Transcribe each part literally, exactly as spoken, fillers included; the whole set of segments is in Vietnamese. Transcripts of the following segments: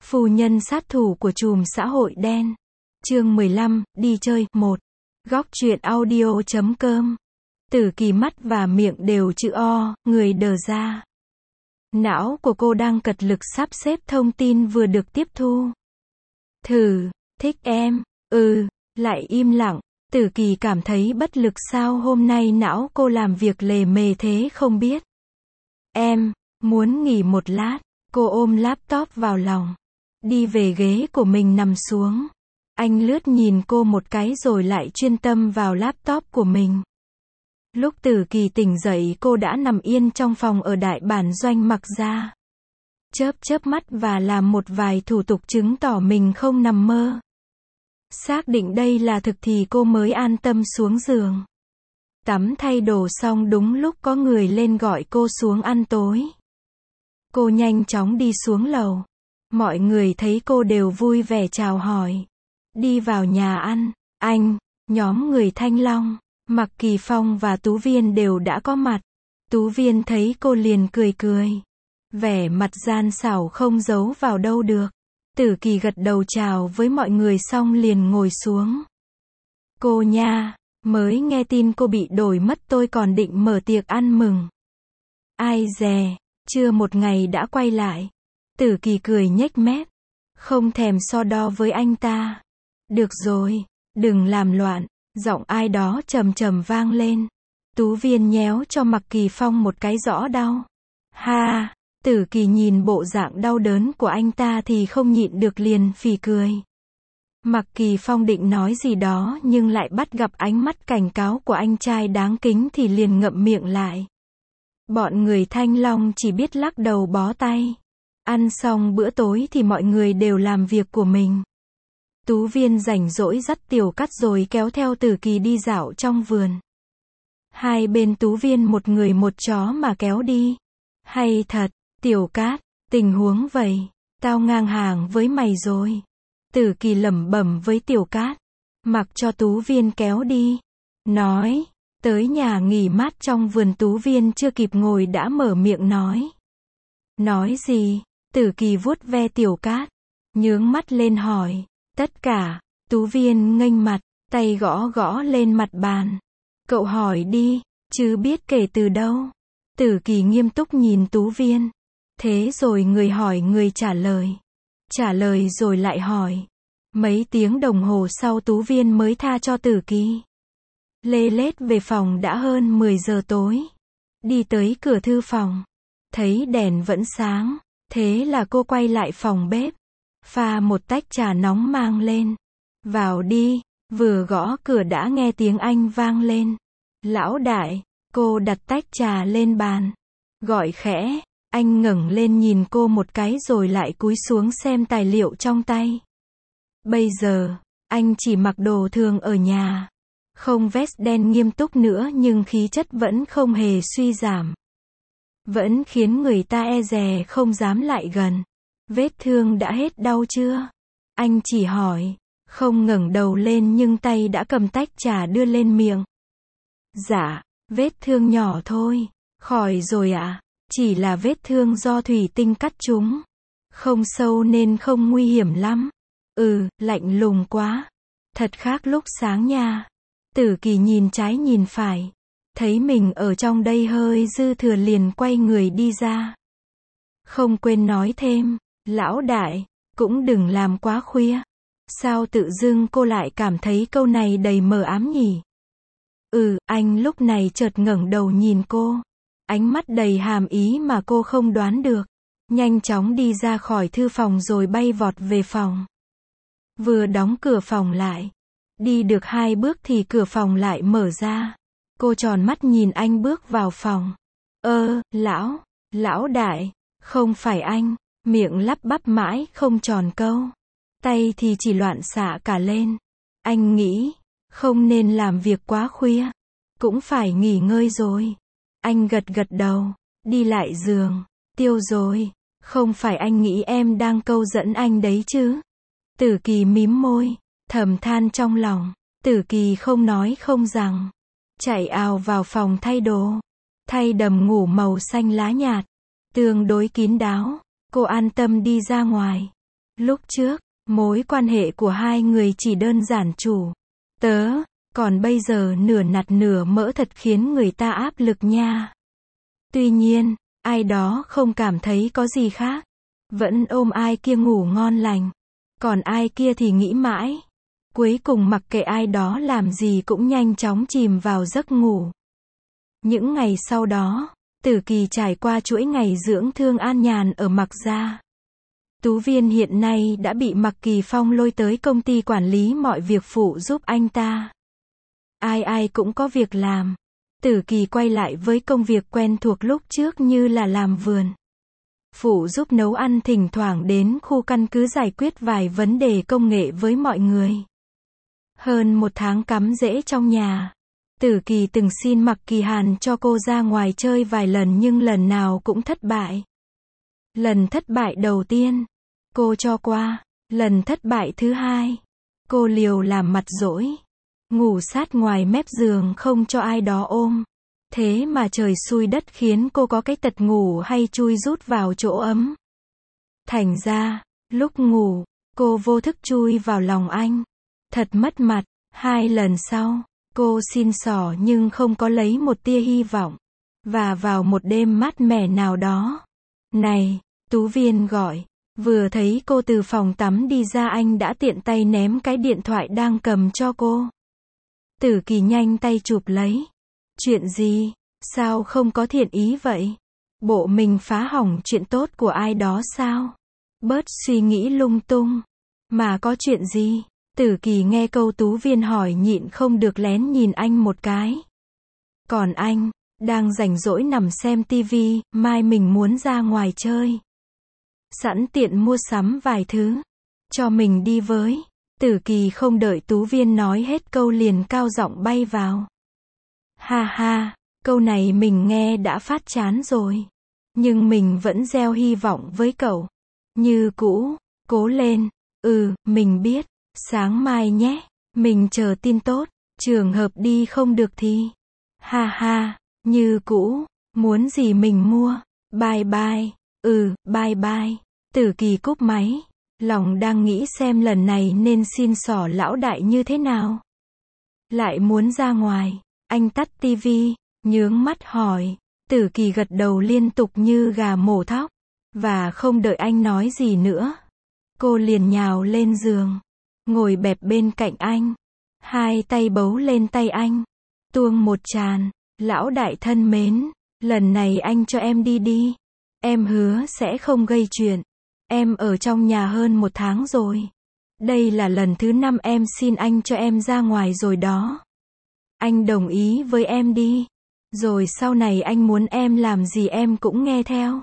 Phu nhân sát thủ của trùm xã hội đen. Chương mười lăm, đi chơi, một. Góc truyện audio chấm com. Tử Kỳ mắt và miệng đều chữ O, người đờ ra. Não của cô đang cật lực sắp xếp thông tin vừa được tiếp thu. Thử, thích em, ừ, lại im lặng. Tử Kỳ cảm thấy bất lực, sao hôm nay não cô làm việc lề mề thế không biết. Em, muốn nghỉ một lát. Cô ôm laptop vào lòng. Đi về ghế của mình nằm xuống. Anh lướt nhìn cô một cái rồi lại chuyên tâm vào laptop của mình. Lúc Tử Kỳ tỉnh dậy cô đã nằm yên trong phòng ở đại bản doanh Mặc Gia. Chớp chớp mắt và làm một vài thủ tục chứng tỏ mình không nằm mơ. Xác định đây là thực thì cô mới an tâm xuống giường. Tắm thay đồ xong đúng lúc có người lên gọi cô xuống ăn tối. Cô nhanh chóng đi xuống lầu. Mọi người thấy cô đều vui vẻ chào hỏi. Đi vào nhà ăn, anh, nhóm người Thanh Long, Mạc Kỳ Phong và Tú Viên đều đã có mặt. Tú Viên thấy cô liền cười cười. Vẻ mặt gian xảo không giấu vào đâu được. Tử Kỳ gật đầu chào với mọi người xong liền ngồi xuống. Cô nha, mới nghe tin cô bị đổi mất tôi còn định mở tiệc ăn mừng. Ai dè, chưa một ngày đã quay lại. Tử Kỳ cười nhếch mép. Không thèm so đo với anh ta. Được rồi, đừng làm loạn. Giọng ai đó trầm trầm vang lên. Tú Viên nhéo cho Mạc Kỳ Phong một cái rõ đau. Ha, Tử Kỳ nhìn bộ dạng đau đớn của anh ta thì không nhịn được liền phì cười. Mạc Kỳ Phong định nói gì đó nhưng lại bắt gặp ánh mắt cảnh cáo của anh trai đáng kính thì liền ngậm miệng lại. Bọn người Thanh Long chỉ biết lắc đầu bó tay. Ăn xong bữa tối thì mọi người đều làm việc của mình. Tú Viên rảnh rỗi dắt Tiểu Cát rồi kéo theo Tử Kỳ đi dạo trong vườn. Hai bên Tú Viên một người một chó mà kéo đi. Hay thật, Tiểu Cát, tình huống vậy, tao ngang hàng với mày rồi. Tử Kỳ lẩm bẩm với Tiểu Cát. Mặc cho Tú Viên kéo đi. Nói, tới nhà nghỉ mát trong vườn Tú Viên chưa kịp ngồi đã mở miệng nói. Nói gì? Tử Kỳ vuốt ve Tiểu Cát. Nhướng mắt lên hỏi. Tất cả. Tú Viên nghênh mặt, tay gõ gõ lên mặt bàn. Cậu hỏi đi, chứ biết kể từ đâu. Tử Kỳ nghiêm túc nhìn Tú Viên. Thế rồi người hỏi người trả lời. Trả lời rồi lại hỏi. Mấy tiếng đồng hồ sau Tú Viên mới tha cho Tử Kỳ. Lê lết về phòng đã hơn mười giờ tối. Đi tới cửa thư phòng. Thấy đèn vẫn sáng. Thế là cô quay lại phòng bếp. Pha một tách trà nóng mang lên. Vào đi. Vừa gõ cửa đã nghe tiếng anh vang lên. Lão đại. Cô đặt tách trà lên bàn. Gọi khẽ. Anh ngẩng lên nhìn cô một cái rồi lại cúi xuống xem tài liệu trong tay. Bây giờ, anh chỉ mặc đồ thường ở nhà. Không vest đen nghiêm túc nữa nhưng khí chất vẫn không hề suy giảm. Vẫn khiến người ta e dè không dám lại gần. Vết thương đã hết đau chưa? Anh chỉ hỏi. Không ngẩng đầu lên nhưng tay đã cầm tách trà đưa lên miệng. Dạ, vết thương nhỏ thôi. Khỏi rồi ạ. À? Chỉ là vết thương do thủy tinh cắt trúng. Không sâu nên không nguy hiểm lắm. Ừ, lạnh lùng quá. Thật khác lúc sáng nha. Tử Kỳ nhìn trái nhìn phải. Thấy mình ở trong đây hơi dư thừa liền quay người đi ra. Không quên nói thêm. Lão đại, cũng đừng làm quá khuya. Sao tự dưng cô lại cảm thấy câu này đầy mờ ám nhỉ? Ừ, anh lúc này chợt ngẩng đầu nhìn cô. Ánh mắt đầy hàm ý mà cô không đoán được. Nhanh chóng đi ra khỏi thư phòng rồi bay vọt về phòng. Vừa đóng cửa phòng lại. Đi được hai bước thì cửa phòng lại mở ra. Cô tròn mắt nhìn anh bước vào phòng. Ơ, lão, lão đại, không phải anh. Miệng lắp bắp mãi không tròn câu. Tay thì chỉ loạn xạ cả lên. Anh nghĩ, không nên làm việc quá khuya. Cũng phải nghỉ ngơi rồi. Anh gật gật đầu, đi lại giường. Tiêu rồi, không phải anh nghĩ em đang câu dẫn anh đấy chứ. Tử Kỳ mím môi, thầm than trong lòng. Tử Kỳ không nói không rằng. Chạy ào vào phòng thay đồ. Thay đầm ngủ màu xanh lá nhạt. Tương đối kín đáo. Cô an tâm đi ra ngoài. Lúc trước, mối quan hệ của hai người chỉ đơn giản chủ, tớ, còn bây giờ nửa nạt nửa mỡ thật khiến người ta áp lực nha. Tuy nhiên, ai đó không cảm thấy có gì khác. Vẫn ôm ai kia ngủ ngon lành. Còn ai kia thì nghĩ mãi. Cuối cùng mặc kệ ai đó làm gì cũng nhanh chóng chìm vào giấc ngủ. Những ngày sau đó, Tử Kỳ trải qua chuỗi ngày dưỡng thương an nhàn ở Mạc Gia. Tú Viên hiện nay đã bị Mạc Kỳ Phong lôi tới công ty quản lý mọi việc phụ giúp anh ta. Ai ai cũng có việc làm. Tử Kỳ quay lại với công việc quen thuộc lúc trước như là làm vườn. Phụ giúp nấu ăn, thỉnh thoảng đến khu căn cứ giải quyết vài vấn đề công nghệ với mọi người. Hơn một tháng cắm rễ trong nhà. Tử Kỳ từng xin Mạc Kỳ Hàn cho cô ra ngoài chơi vài lần nhưng lần nào cũng thất bại. Lần thất bại đầu tiên, cô cho qua. Lần thất bại thứ hai, cô liều làm mặt dỗi. Ngủ sát ngoài mép giường không cho ai đó ôm. Thế mà trời xui đất khiến cô có cái tật ngủ hay chui rút vào chỗ ấm. Thành ra, lúc ngủ, cô vô thức chui vào lòng anh. Thật mất mặt. Hai lần sau, cô xin xỏ nhưng không có lấy một tia hy vọng. Và vào một đêm mát mẻ nào đó. Này, Tú Viên gọi. Vừa thấy cô từ phòng tắm đi ra anh đã tiện tay ném cái điện thoại đang cầm cho cô. Tử Kỳ nhanh tay chụp lấy. Chuyện gì? Sao không có thiện ý vậy? Bộ mình phá hỏng chuyện tốt của ai đó sao? Bớt suy nghĩ lung tung. Mà có chuyện gì? Tử Kỳ nghe câu Tú Viên hỏi nhịn không được lén nhìn anh một cái. Còn anh, đang rảnh rỗi nằm xem tivi, mai mình muốn ra ngoài chơi. Sẵn tiện mua sắm vài thứ. Cho mình đi với. Tử Kỳ không đợi Tú Viên nói hết câu liền cao giọng bay vào. Ha ha, câu này mình nghe đã phát chán rồi. Nhưng mình vẫn gieo hy vọng với cậu. Như cũ, cố lên. Ừ, mình biết. Sáng mai nhé. Mình chờ tin tốt. Trường hợp đi không được thì. Ha ha, như cũ. Muốn gì mình mua. Bye bye. Ừ, bye bye. Tử Kỳ cúp máy. Lòng đang nghĩ xem lần này nên xin xỏ lão đại như thế nào. Lại muốn ra ngoài. Anh tắt tivi, nhướng mắt hỏi. Tử Kỳ gật đầu liên tục như gà mổ thóc. Và không đợi anh nói gì nữa. Cô liền nhào lên giường. Ngồi bẹp bên cạnh anh. Hai tay bấu lên tay anh. Tuông một tràn. Lão đại thân mến. Lần này anh cho em đi đi. Em hứa sẽ không gây chuyện. Em ở trong nhà hơn một tháng rồi. Đây là lần thứ năm em xin anh cho em ra ngoài rồi đó. Anh đồng ý với em đi. Rồi sau này anh muốn em làm gì em cũng nghe theo.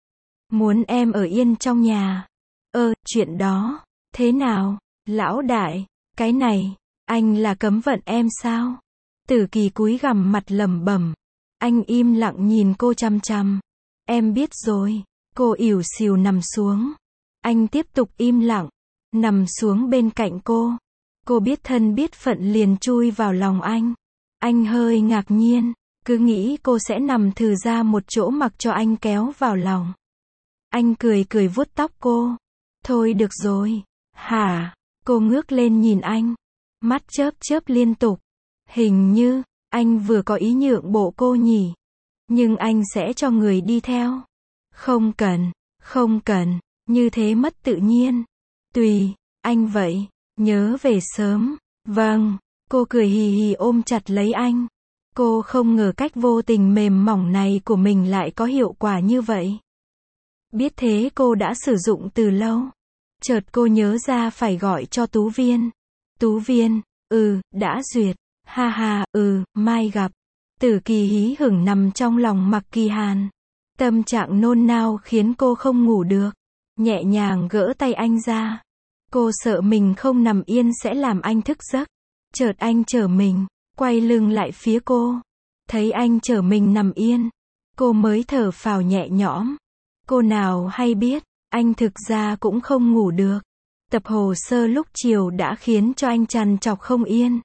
Muốn em ở yên trong nhà. Ơ, chuyện đó. Thế nào, lão đại? Cái này, anh là cấm vận em sao? Tử Kỳ cúi gằm mặt lẩm bẩm. Anh im lặng nhìn cô chằm chằm. Em biết rồi. Cô ỉu xìu nằm xuống. Anh tiếp tục im lặng. Nằm xuống bên cạnh cô. Cô biết thân biết phận liền chui vào lòng anh. Anh hơi ngạc nhiên. Cứ nghĩ cô sẽ nằm thừ ra một chỗ mặc cho anh kéo vào lòng. Anh cười cười vuốt tóc cô. Thôi được rồi. Hả? Cô ngước lên nhìn anh. Mắt chớp chớp liên tục. Hình như, anh vừa có ý nhượng bộ cô nhỉ. Nhưng anh sẽ cho người đi theo. Không cần, không cần, như thế mất tự nhiên. Tùy, anh vậy, nhớ về sớm. Vâng, cô cười hì hì ôm chặt lấy anh. Cô không ngờ cách vô tình mềm mỏng này của mình lại có hiệu quả như vậy. Biết thế cô đã sử dụng từ lâu. Chợt cô nhớ ra phải gọi cho Tú Viên. Tú Viên, ừ, đã duyệt. Ha ha, ừ, mai gặp. Tử Kỳ hí hửng nằm trong lòng Mạc Kỳ Hàn. Tâm trạng nôn nao khiến cô không ngủ được. Nhẹ nhàng gỡ tay anh ra. Cô sợ mình không nằm yên sẽ làm anh thức giấc. Chợt anh chở mình, quay lưng lại phía cô. Thấy anh chở mình nằm yên. Cô mới thở phào nhẹ nhõm. Cô nào hay biết, anh thực ra cũng không ngủ được. Tập hồ sơ lúc chiều đã khiến cho anh trằn trọc không yên.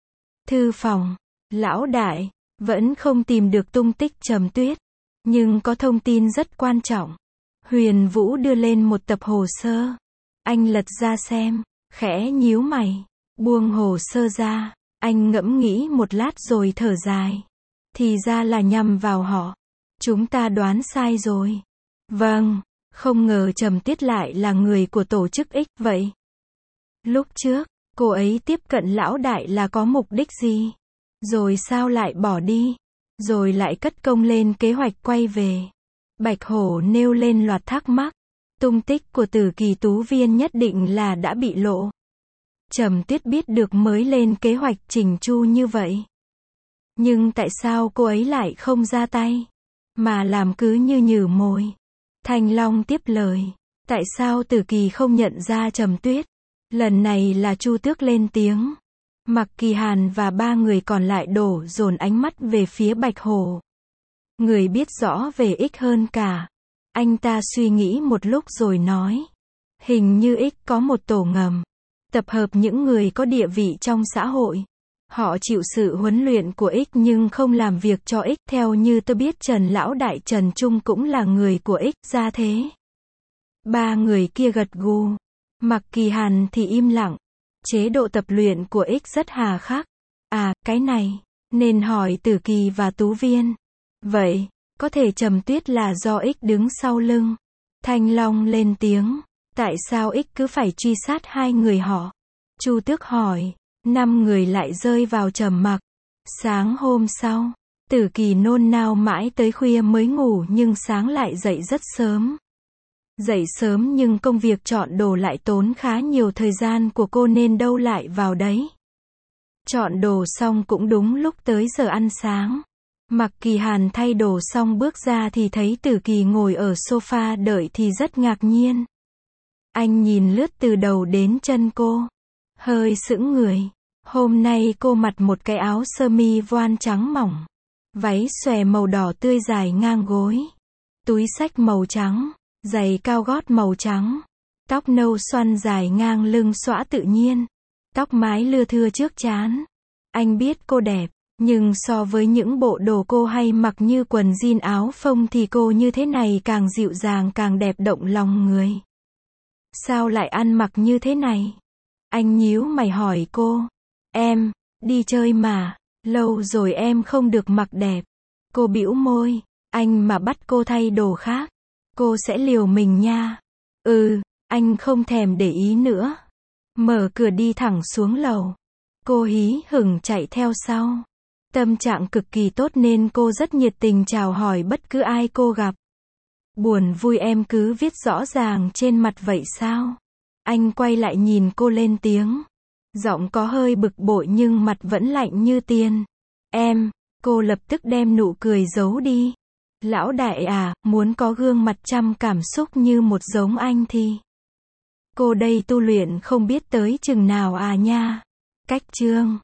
Thư phòng, lão đại, vẫn không tìm được tung tích Trầm Tuyết. Nhưng có thông tin rất quan trọng. Huyền Vũ đưa lên một tập hồ sơ. Anh lật ra xem, khẽ nhíu mày, buông hồ sơ ra, anh ngẫm nghĩ một lát rồi thở dài. Thì ra là nhằm vào họ. Chúng ta đoán sai rồi. Vâng, không ngờ Trầm Tuyết lại là người của tổ chức X vậy. Lúc trước, cô ấy tiếp cận lão đại là có mục đích gì? Rồi sao lại bỏ đi? Rồi lại cất công lên kế hoạch quay về. Bạch Hổ nêu lên loạt thắc mắc. Tung tích của Tử Kỳ Tú Viên nhất định là đã bị lộ. Trầm Tuyết biết được mới lên kế hoạch chỉnh chu như vậy. Nhưng tại sao cô ấy lại không ra tay, mà làm cứ như nhử mồi? Thanh Long tiếp lời. Tại sao Tử Kỳ không nhận ra Trầm Tuyết? Lần này là Chu Tước lên tiếng. Mạc Kỳ Hàn và ba người còn lại đổ dồn ánh mắt về phía Bạch Hổ. Người biết rõ về X hơn cả. Anh ta suy nghĩ một lúc rồi nói. Hình như X có một tổ ngầm. Tập hợp những người có địa vị trong xã hội. Họ chịu sự huấn luyện của X nhưng không làm việc cho X. Theo như tôi biết Trần Lão Đại Trần Trung cũng là người của X ra thế. Ba người kia gật gù. Mạc Kỳ Hàn thì im lặng. Chế độ tập luyện của X rất hà khắc. À, cái này, nên hỏi Tử Kỳ và Tú Viên. Vậy, có thể Trầm Tuyết là do X đứng sau lưng. Thanh Long lên tiếng. Tại sao X cứ phải truy sát hai người họ? Chu Tước hỏi. Năm người lại rơi vào trầm mặc. Sáng hôm sau, Tử Kỳ nôn nao mãi tới khuya mới ngủ nhưng sáng lại dậy rất sớm. Dậy sớm nhưng công việc chọn đồ lại tốn khá nhiều thời gian của cô nên đâu lại vào đấy. Chọn đồ xong cũng đúng lúc tới giờ ăn sáng. Mạc Kỳ Hàn thay đồ xong bước ra thì thấy Tử Kỳ ngồi ở sofa đợi thì rất ngạc nhiên. Anh nhìn lướt từ đầu đến chân cô. Hơi sững người. Hôm nay cô mặc một cái áo sơ mi voan trắng mỏng. Váy xòe màu đỏ tươi dài ngang gối. Túi xách màu trắng. Giày cao gót màu trắng. Tóc nâu xoăn dài ngang lưng xõa tự nhiên. Tóc mái lưa thưa trước trán. Anh biết cô đẹp. Nhưng so với những bộ đồ cô hay mặc như quần jean áo phông thì cô như thế này càng dịu dàng càng đẹp động lòng người. Sao lại ăn mặc như thế này? Anh nhíu mày hỏi cô. Em, đi chơi mà, lâu rồi em không được mặc đẹp. Cô bĩu môi. Anh mà bắt cô thay đồ khác, cô sẽ liều mình nha. Ừ, anh không thèm để ý nữa. Mở cửa đi thẳng xuống lầu. Cô hí hửng chạy theo sau. Tâm trạng cực kỳ tốt nên cô rất nhiệt tình chào hỏi bất cứ ai cô gặp. Buồn vui em cứ viết rõ ràng trên mặt vậy sao? Anh quay lại nhìn cô lên tiếng. Giọng có hơi bực bội nhưng mặt vẫn lạnh như tiền. Em, cô lập tức đem nụ cười giấu đi. Lão đại à, muốn có gương mặt trăm cảm xúc như một giống anh thì. Cô đây tu luyện không biết tới chừng nào à nha. Cách chương.